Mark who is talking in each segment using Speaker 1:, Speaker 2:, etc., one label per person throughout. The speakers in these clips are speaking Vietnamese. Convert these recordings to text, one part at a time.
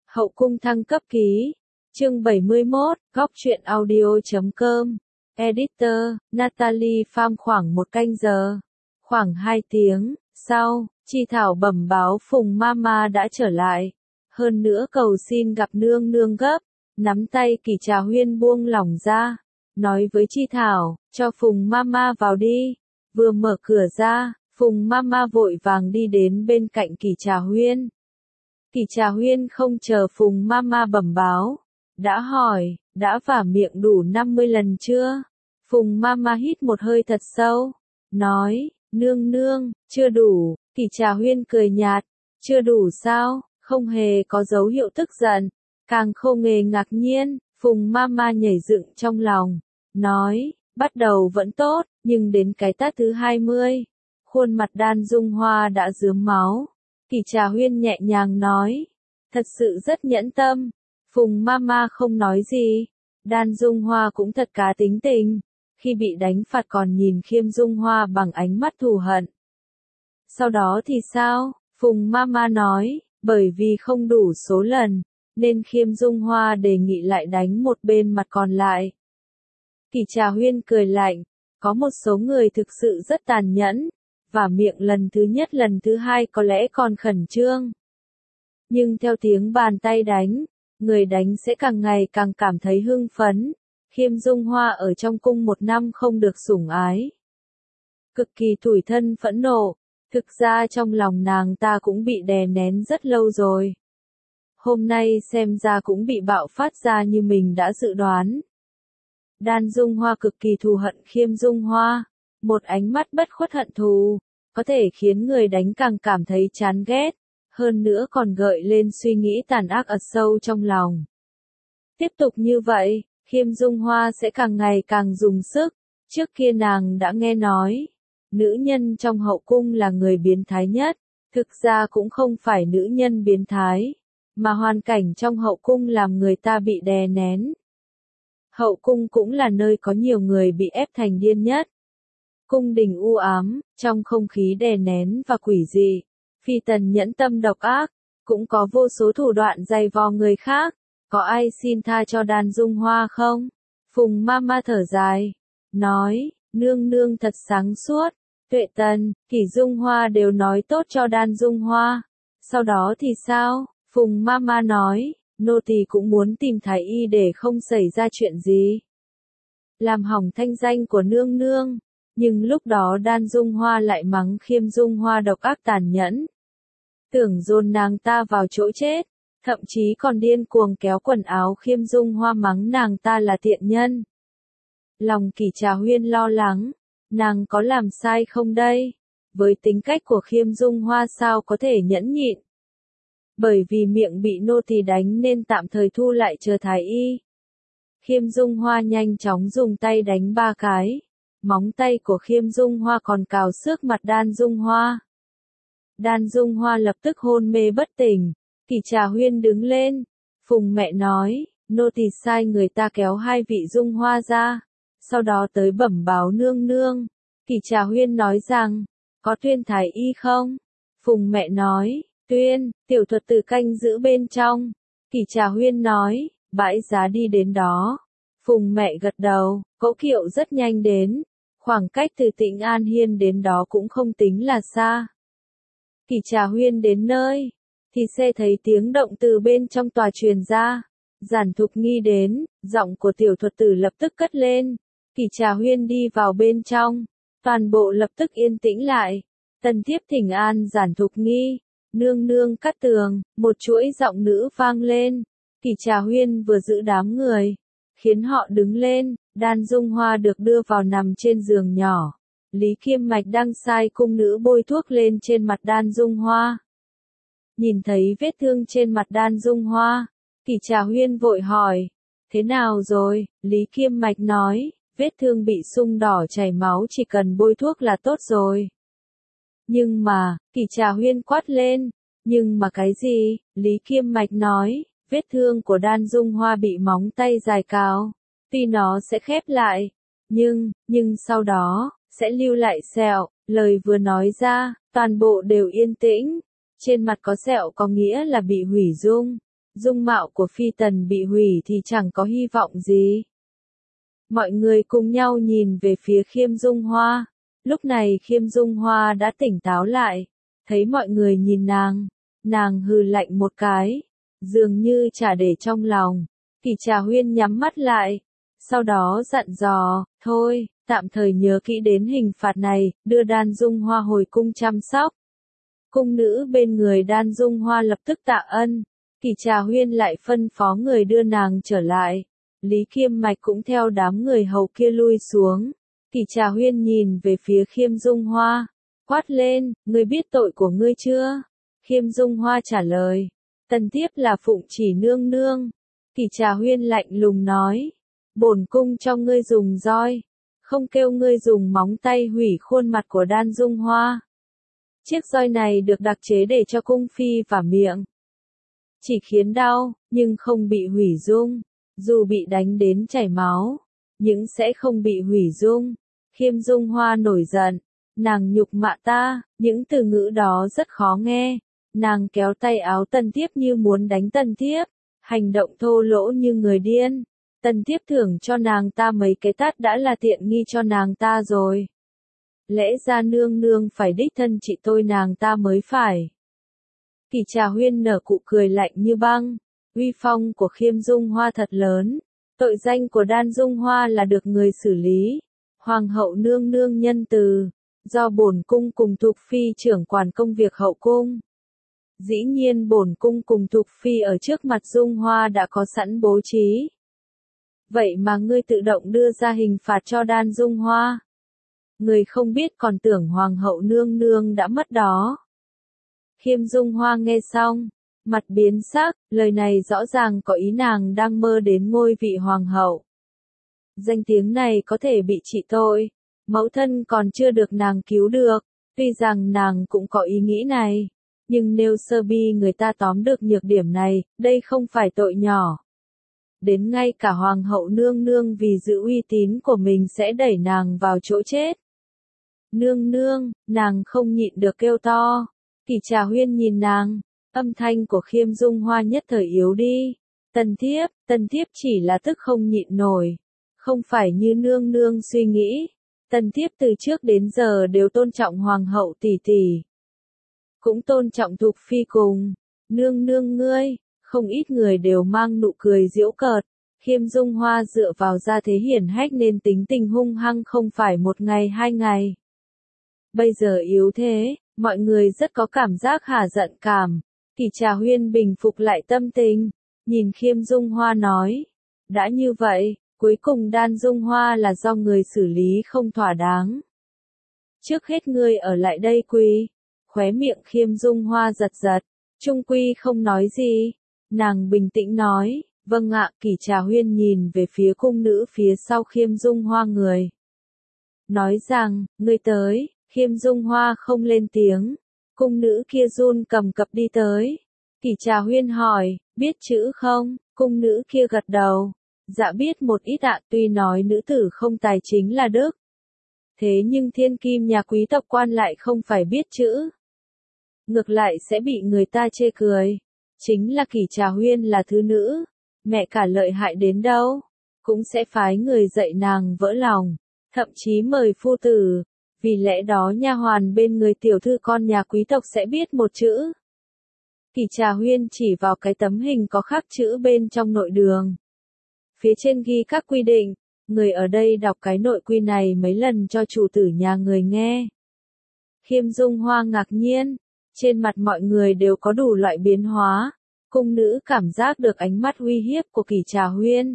Speaker 1: Hậu cung thăng cấp ký. Chương 71, góc truyện audio.com. Editor, Natalie Pham. Khoảng 1 canh giờ. Khoảng 2 tiếng sau, Chi Thảo bẩm báo Phùng Mama đã trở lại. Hơn nữa cầu xin gặp nương nương gấp. Nắm tay Kỷ Trà Huyên buông lỏng ra. Nói với Chi Thảo, cho Phùng Mama vào đi. Vừa mở cửa ra, Phùng Mama vội vàng đi đến bên cạnh Kỷ Trà Huyên. Kỷ Trà Huyên không chờ Phùng Mama bẩm báo. Đã hỏi, đã vả miệng đủ 50 lần chưa? Phùng Mama hít một hơi thật sâu. Nói, nương nương, chưa đủ. Kỷ Trà Huyên cười nhạt. Chưa đủ sao? Không hề có dấu hiệu tức giận. Càng không hề ngạc nhiên. Phùng Mama nhảy dựng trong lòng. Nói, bắt đầu vẫn tốt, nhưng đến cái tát thứ 20. Khuôn mặt Đan Dung Hoa đã rướm máu. Kỷ Trà Huyên nhẹ nhàng nói. Thật sự rất nhẫn tâm. Phùng Mama không nói gì. Đan Dung Hoa cũng thật cá tính tình. Khi bị đánh phạt còn nhìn Khiêm Dung Hoa bằng ánh mắt thù hận. Sau đó thì sao? Phùng Mama nói, bởi vì không đủ số lần, nên Khiêm Dung Hoa đề nghị lại đánh một bên mặt còn lại. Kỷ Trà Huyên cười lạnh, có một số người thực sự rất tàn nhẫn, và miệng lần thứ nhất lần thứ hai có lẽ còn khẩn trương. Nhưng theo tiếng bàn tay đánh, người đánh sẽ càng ngày càng cảm thấy hưng phấn. Khiêm Dung Hoa ở trong cung 1 năm không được sủng ái. Cực kỳ tủi thân phẫn nộ, thực ra trong lòng nàng ta cũng bị đè nén rất lâu rồi. Hôm nay xem ra cũng bị bạo phát ra như mình đã dự đoán. Đan Dung Hoa cực kỳ thù hận Khiêm Dung Hoa. Một ánh mắt bất khuất hận thù, có thể khiến người đánh càng cảm thấy chán ghét, hơn nữa còn gợi lên suy nghĩ tàn ác ẩn sâu trong lòng. Tiếp tục như vậy, Khiêm Dung Hoa sẽ càng ngày càng dùng sức. Trước kia nàng đã nghe nói, nữ nhân trong hậu cung là người biến thái nhất. Thực ra cũng không phải nữ nhân biến thái, mà hoàn cảnh trong hậu cung làm người ta bị đè nén. Hậu cung cũng là nơi có nhiều người bị ép thành điên nhất. Cung đình u ám, trong không khí đè nén và quỷ dị, Phi Tần nhẫn tâm độc ác, cũng có vô số thủ đoạn dày vò người khác. Có ai xin tha cho Đan Dung Hoa không? Phùng Mama thở dài, nói, nương nương thật sáng suốt. Tuệ Tần, Kỷ Dung Hoa đều nói tốt cho Đan Dung Hoa. Sau đó thì sao? Phùng Mama nói, nô tỳ cũng muốn tìm thái y để không xảy ra chuyện gì. Làm hỏng thanh danh của nương nương. Nhưng lúc đó Đan Dung Hoa lại mắng Khiêm Dung Hoa độc ác tàn nhẫn. Tưởng dồn nàng ta vào chỗ chết. Thậm chí còn điên cuồng kéo quần áo Khiêm Dung Hoa mắng nàng ta là tiện nhân. Lòng Kỷ Trà Huyên lo lắng. Nàng có làm sai không đây? Với tính cách của Khiêm Dung Hoa sao có thể nhẫn nhịn? Bởi vì miệng bị nô tỳ đánh nên tạm thời thu lại chờ thái y. Khiêm Dung Hoa nhanh chóng dùng tay đánh 3 cái. Móng tay của Khiêm Dung Hoa còn cào xước mặt Đan Dung Hoa. Đan Dung Hoa lập tức hôn mê bất tỉnh. Kỷ Trà Huyên đứng lên. Phùng mẹ nói, nô tỳ sai người ta kéo 2 vị Dung Hoa ra. Sau đó tới bẩm báo nương nương. Kỷ Trà Huyên nói rằng, có tuyên thái y không? Phùng mẹ nói, tuyên, tiểu thuật tử canh giữ bên trong. Kỷ Trà Huyên nói, bãi giá đi đến đó. Phùng mẹ gật đầu, cỗ kiệu rất nhanh đến. Khoảng cách từ Tĩnh An Hiên đến đó cũng không tính là xa. Kỷ Trà Huyên đến nơi, thì xe thấy tiếng động từ bên trong tòa truyền ra. Giản Thục Nghi đến, giọng của tiểu thuật tử lập tức cất lên. Kỷ Trà Huyên đi vào bên trong, toàn bộ lập tức yên tĩnh lại. Tần thiếp thỉnh an Giản Thục Nghi, nương nương cắt tường, một chuỗi giọng nữ vang lên. Kỷ Trà Huyên vừa giữ đám người, khiến họ đứng lên. Đan Dung Hoa được đưa vào nằm trên giường nhỏ. Lý Khiêm Mạch đang sai cung nữ bôi thuốc lên trên mặt Đan Dung Hoa. Nhìn thấy vết thương trên mặt Đan Dung Hoa, Kỷ Trà Huyên vội hỏi, thế nào rồi? Lý Khiêm Mạch nói, vết thương bị sưng đỏ chảy máu chỉ cần bôi thuốc là tốt rồi. Nhưng mà, Kỷ Trà Huyên quát lên, nhưng mà cái gì? Lý Khiêm Mạch nói, vết thương của Đan Dung Hoa bị móng tay dài cào. Tuy nó sẽ khép lại, nhưng sau đó, sẽ lưu lại sẹo. Lời vừa nói ra, toàn bộ đều yên tĩnh. Trên mặt có sẹo có nghĩa là bị hủy dung. dung mạo của phi tần bị hủy thì chẳng có hy vọng gì. Mọi người cùng nhau nhìn về phía Khiêm Dung Hoa. Lúc này Khiêm Dung Hoa đã tỉnh táo lại, thấy mọi người nhìn nàng hừ lạnh một cái, dường như chả để trong lòng. Kỷ Trà Huyên nhắm mắt lại, sau đó dặn dò, thôi, tạm thời nhớ kỹ đến hình phạt này, đưa Đan Dung Hoa hồi cung chăm sóc. Cung nữ bên người Đan Dung Hoa lập tức tạ ân, Kỷ Trà Huyên lại phân phó người đưa nàng trở lại. Lý Khiêm Mạch cũng theo đám người hầu kia lui xuống. Kỷ Trà Huyên nhìn về phía Khiêm Dung Hoa, quát lên, ngươi biết tội của ngươi chưa? Khiêm Dung Hoa trả lời, tần thiếp là phụng chỉ nương nương. Kỷ Trà Huyên lạnh lùng nói, bổn cung cho ngươi dùng roi, không kêu ngươi dùng móng tay hủy khuôn mặt của Đan Dung Hoa. Chiếc roi này được đặc chế để cho cung phi vả miệng. Chỉ khiến đau, nhưng không bị hủy dung. Dù bị đánh đến chảy máu, nhưng sẽ không bị hủy dung. Khiêm Dung Hoa nổi giận, nàng nhục mạ ta, những từ ngữ đó rất khó nghe. Nàng kéo tay áo Tần Thiếp như muốn đánh Tần Thiếp, hành động thô lỗ như người điên. Tần Thiếp thưởng cho nàng ta mấy cái tát đã là tiện nghi cho nàng ta rồi. Lẽ ra nương nương phải đích thân trị tôi nàng ta mới phải. Kỷ Trà Huyên nở cụ cười lạnh như băng. Uy phong của Khiêm Dung Hoa thật lớn. Tội danh của Đan Dung Hoa là được người xử lý. Hoàng hậu nương nương nhân từ, do bổn cung cùng Thục Phi trưởng quản công việc hậu cung. Dĩ nhiên bổn cung cùng Thục Phi ở trước mặt Dung Hoa đã có sẵn bố trí. Vậy mà ngươi tự động đưa ra hình phạt cho Đan Dung Hoa. Người không biết còn tưởng Hoàng hậu nương nương đã mất đó. Khiêm Dung Hoa nghe xong, mặt biến sắc, lời này rõ ràng có ý nàng đang mơ đến ngôi vị hoàng hậu. Danh tiếng này có thể bị trị tội, mẫu thân còn chưa được nàng cứu được, tuy rằng nàng cũng có ý nghĩ này, nhưng nếu sơ bi người ta tóm được nhược điểm này, đây không phải tội nhỏ. Đến ngay cả hoàng hậu nương nương vì giữ uy tín của mình sẽ đẩy nàng vào chỗ chết. Nương nương, nàng không nhịn được kêu to. Kỷ Trà Huyên nhìn nàng, âm thanh của Khiêm Dung Hoa nhất thời yếu đi. Tần thiếp chỉ là tức không nhịn nổi, không phải như nương nương suy nghĩ. Tần thiếp từ trước đến giờ đều tôn trọng hoàng hậu tỷ tỷ, cũng tôn trọng Thục Phi cùng nương nương ngươi. Không ít người đều mang nụ cười giễu cợt. Khiêm Dung Hoa dựa vào gia thế hiển hách nên tính tình hung hăng không phải một ngày hai ngày. Bây giờ yếu thế, mọi người rất có cảm giác hả giận cảm. Kỷ Trà Huyên bình phục lại tâm tình, nhìn Khiêm Dung Hoa nói, đã như vậy, cuối cùng Đan Dung Hoa là do người xử lý không thỏa đáng. Trước hết ngươi ở lại đây quỳ. Khóe miệng Khiêm Dung Hoa giật giật, trung quy không nói gì. Nàng bình tĩnh nói, vâng ạ. Kỷ Trà Huyên nhìn về phía cung nữ phía sau Khiêm Dung Hoa người. Nói rằng, ngươi tới. Khiêm Dung Hoa không lên tiếng. Cung nữ kia run cầm cập đi tới. Kỷ Trà Huyên hỏi, biết chữ không? Cung nữ kia gật đầu. Dạ biết một ít ạ. Tuy nói nữ tử không tài chính là đức, thế nhưng thiên kim nhà quý tộc quan lại không phải biết chữ, ngược lại sẽ bị người ta chê cười. Chính là Kỷ Trà Huyên là thứ nữ, mẹ cả lợi hại đến đâu, cũng sẽ phái người dạy nàng vỡ lòng, thậm chí mời phu tử. Vì lẽ đó nha hoàn bên người tiểu thư con nhà quý tộc sẽ biết một chữ. Kỷ Trà Huyên chỉ vào cái tấm hình có khắc chữ bên trong nội đường. Phía trên ghi các quy định, người ở đây đọc cái nội quy này mấy lần cho chủ tử nhà người nghe. Khiêm Dung Hoa ngạc nhiên, trên mặt mọi người đều có đủ loại biến hóa. Cung nữ cảm giác được ánh mắt uy hiếp của Kỷ Trà Huyên,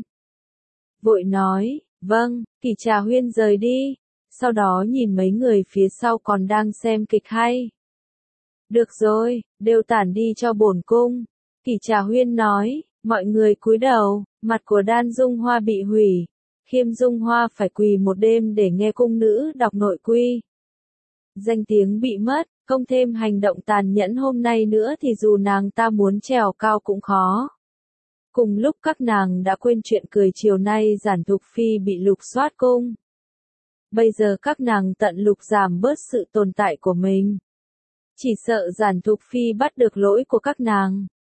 Speaker 1: vội nói, vâng. Kỷ Trà Huyên rời đi, sau đó nhìn mấy người phía sau còn đang xem kịch hay. Được rồi, đều tản đi cho bổn cung. Kỷ Trà Huyên nói, mọi người cúi đầu, mặt của Đan Dung Hoa bị hủy. Khiêm Dung Hoa phải quỳ một đêm để nghe cung nữ đọc nội quy. Danh tiếng bị mất, không thêm hành động tàn nhẫn hôm nay nữa thì dù nàng ta muốn trèo cao cũng khó. Cùng lúc các nàng đã quên chuyện cười chiều nay Giản Thục Phi bị lục soát cung. Bây giờ các nàng tận lục giảm bớt sự tồn tại của mình. Chỉ sợ Giản Thục Phi bắt được lỗi của các nàng,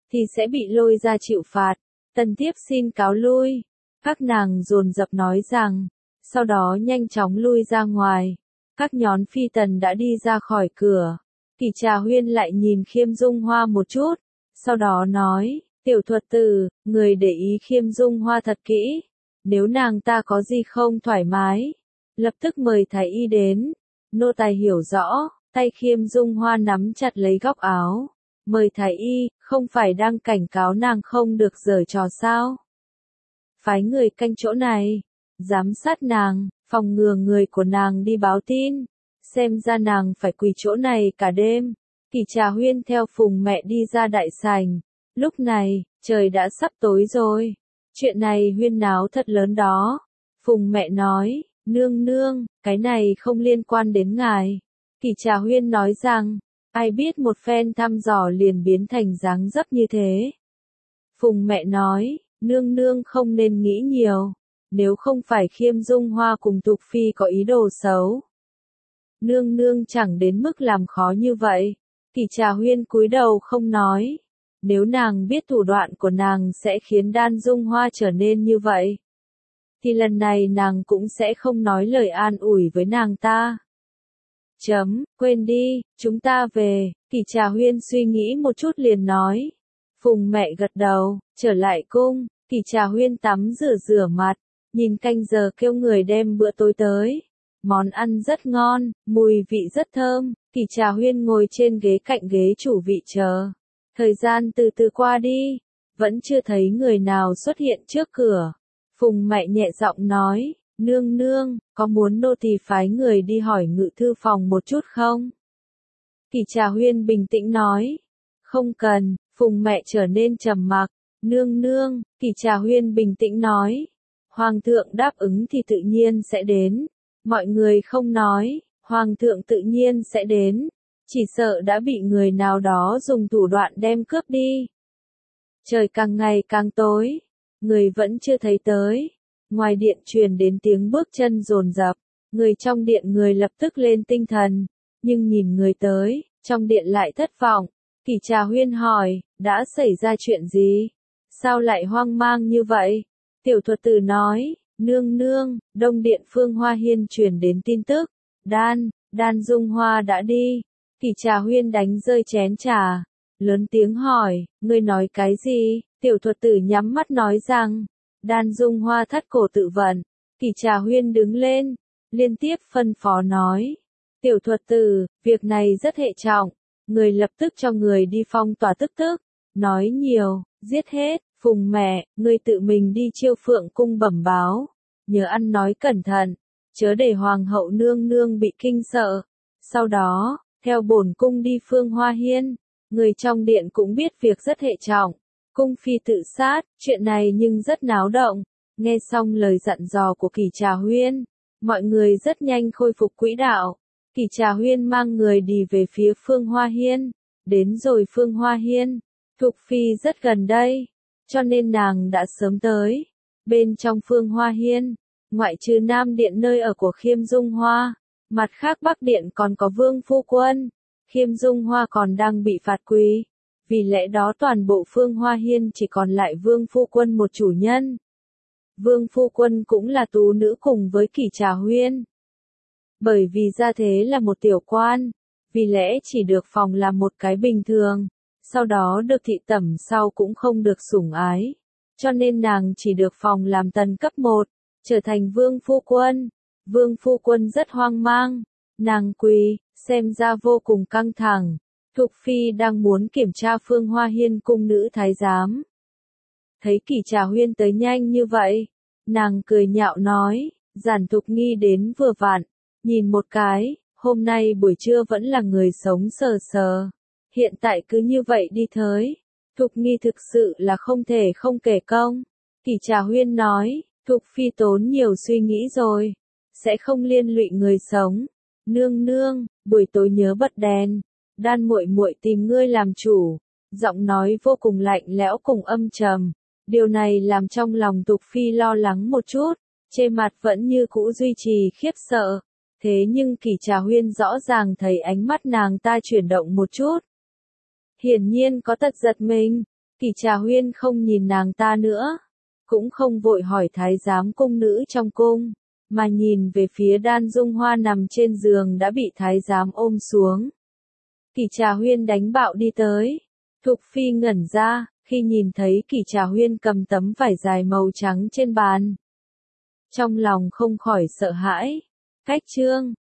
Speaker 1: thì sẽ bị lôi ra chịu phạt. Tần thiếp xin cáo lui. Các nàng dồn dập nói rằng, sau đó nhanh chóng lui ra ngoài. Các nhón phi tần đã đi ra khỏi cửa. Kỷ Trà Huyên lại nhìn Khiêm Dung Hoa một chút, sau đó nói, tiểu thuật tử, người để ý Khiêm Dung Hoa thật kỹ. Nếu nàng ta có gì không thoải mái, lập tức mời thái y đến. Nô tài hiểu rõ, tay Khiêm Dung Hoa nắm chặt lấy góc áo. Mời thái y, không phải đang cảnh cáo nàng không được giở trò sao? Phái người canh chỗ này, giám sát nàng, phòng ngừa người của nàng đi báo tin. Xem ra nàng phải quỳ chỗ này cả đêm. Kỷ Trà Huyên theo Phùng mẹ đi ra đại sảnh. Lúc này, trời đã sắp tối rồi. Chuyện này huyên náo thật lớn đó. Phùng mẹ nói, nương nương, cái này không liên quan đến ngài. Kỷ Trà Huyên nói rằng, ai biết một phen thăm dò liền biến thành dáng dấp như thế. Phùng mẹ nói, nương nương không nên nghĩ nhiều. Nếu không phải Khiêm Dung Hoa cùng Thục Phi có ý đồ xấu, nương nương chẳng đến mức làm khó như vậy. Kỷ Trà Huyên cúi đầu không nói. Nếu nàng biết thủ đoạn của nàng sẽ khiến Đan Dung Hoa trở nên như vậy, thì lần này nàng cũng sẽ không nói lời an ủi với nàng ta. Quên đi, chúng ta về. Kỷ Trà Huyên suy nghĩ một chút liền nói. Phùng mẹ gật đầu, trở lại cung. Kỷ Trà Huyên tắm rửa mặt, nhìn canh giờ kêu người đem bữa tối tới. Món ăn rất ngon, mùi vị rất thơm. Kỷ Trà Huyên ngồi trên ghế cạnh ghế chủ vị chờ. Thời gian từ từ qua đi, vẫn chưa thấy người nào xuất hiện trước cửa. Phùng mẹ nhẹ giọng nói, nương nương, có muốn nô tỳ phái người đi hỏi ngự thư phòng một chút không? Kỷ Trà Huyên bình tĩnh nói, không cần. Phùng mẹ trở nên trầm mặc. Nương nương, Kỷ Trà Huyên bình tĩnh nói, Hoàng thượng đáp ứng thì tự nhiên sẽ đến. Mọi người không nói, Hoàng thượng tự nhiên sẽ đến. Chỉ sợ đã bị người nào đó dùng thủ đoạn đem cướp đi. Trời càng ngày càng tối, người vẫn chưa thấy tới. Ngoài điện truyền đến tiếng bước chân dồn dập, người trong điện người lập tức lên tinh thần, nhưng nhìn người tới, trong điện lại thất vọng. Kỷ Trà Huyên hỏi, đã xảy ra chuyện gì? Sao lại hoang mang như vậy? Tiểu thuật tử nói, nương nương, Đông Điện Phương Hoa Hiên truyền đến tin tức, Đan Dung Hoa đã đi. Kỷ Trà Huyên đánh rơi chén trà, lớn tiếng hỏi, ngươi nói cái gì? Tiểu thuật tử nhắm mắt nói rằng, Đan Dung Hoa thắt cổ tự vận. Kỷ Trà Huyên đứng lên, liên tiếp phân phó nói, tiểu thuật tử, việc này rất hệ trọng, người lập tức cho người đi phong tỏa tức, nói nhiều, giết hết. Phùng mẹ, ngươi tự mình đi Chiêu Phượng cung bẩm báo, nhớ ăn nói cẩn thận, chớ để hoàng hậu nương nương bị kinh sợ. Sau đó, theo bổn cung đi Phương Hoa Hiên. Người trong điện cũng biết việc rất hệ trọng. Cung phi tự sát, chuyện này nhưng rất náo động. Nghe xong lời dặn dò của Kỷ Trà Huyên, mọi người rất nhanh khôi phục quỹ đạo. Kỷ Trà Huyên mang người đi về phía Phương Hoa Hiên. Đến rồi Phương Hoa Hiên, Thục Phi rất gần đây, cho nên nàng đã sớm tới. Bên trong Phương Hoa Hiên, ngoại trừ Nam Điện nơi ở của Khiêm Dung Hoa, mặt khác Bắc Điện còn có Vương Phu Quân. Khiêm Dung Hoa còn đang bị phạt quý, vì lẽ đó toàn bộ Phương Hoa Hiên chỉ còn lại Vương Phu Quân một chủ nhân. Vương Phu Quân cũng là tú nữ cùng với Kỷ Trà Huyên. Bởi vì gia thế là một tiểu quan, vì lẽ chỉ được phòng làm một cái bình thường, sau đó được thị tẩm sau cũng không được sủng ái. Cho nên nàng chỉ được phòng làm tần cấp 1, trở thành Vương Phu Quân. Vương Phu Quân rất hoang mang, nàng quỳ, xem ra vô cùng căng thẳng. Thục Phi đang muốn kiểm tra Phương Hoa Hiên cung nữ thái giám. Thấy Kỷ Trà Huyên tới nhanh như vậy, nàng cười nhạo nói, Giản Thục Nghi đến vừa vặn, nhìn một cái, hôm nay buổi trưa vẫn là người sống sờ sờ. Hiện tại cứ như vậy đi thới. Thục Nghi thực sự là không thể không kể công. Kỷ Trà Huyên nói, Thục Phi tốn nhiều suy nghĩ rồi, sẽ không liên lụy người sống. Nương nương, buổi tối nhớ bật đèn. Đan muội muội tìm ngươi làm chủ. Giọng nói vô cùng lạnh lẽo cùng âm trầm. Điều này làm trong lòng Thục Phi lo lắng một chút, trên mặt vẫn như cũ duy trì khiếp sợ. Thế nhưng Kỷ Trà Huyên rõ ràng thấy ánh mắt nàng ta chuyển động một chút. Hiển nhiên có tật giật mình. Kỷ Trà Huyên không nhìn nàng ta nữa, cũng không vội hỏi thái giám cung nữ trong cung, mà nhìn về phía Đan Dung Hoa nằm trên giường đã bị thái giám ôm xuống. Kỷ Trà Huyên đánh bạo đi tới. Thục Phi ngẩn ra, khi nhìn thấy Kỷ Trà Huyên cầm tấm vải dài màu trắng trên bàn. Trong lòng không khỏi sợ hãi. Cách chương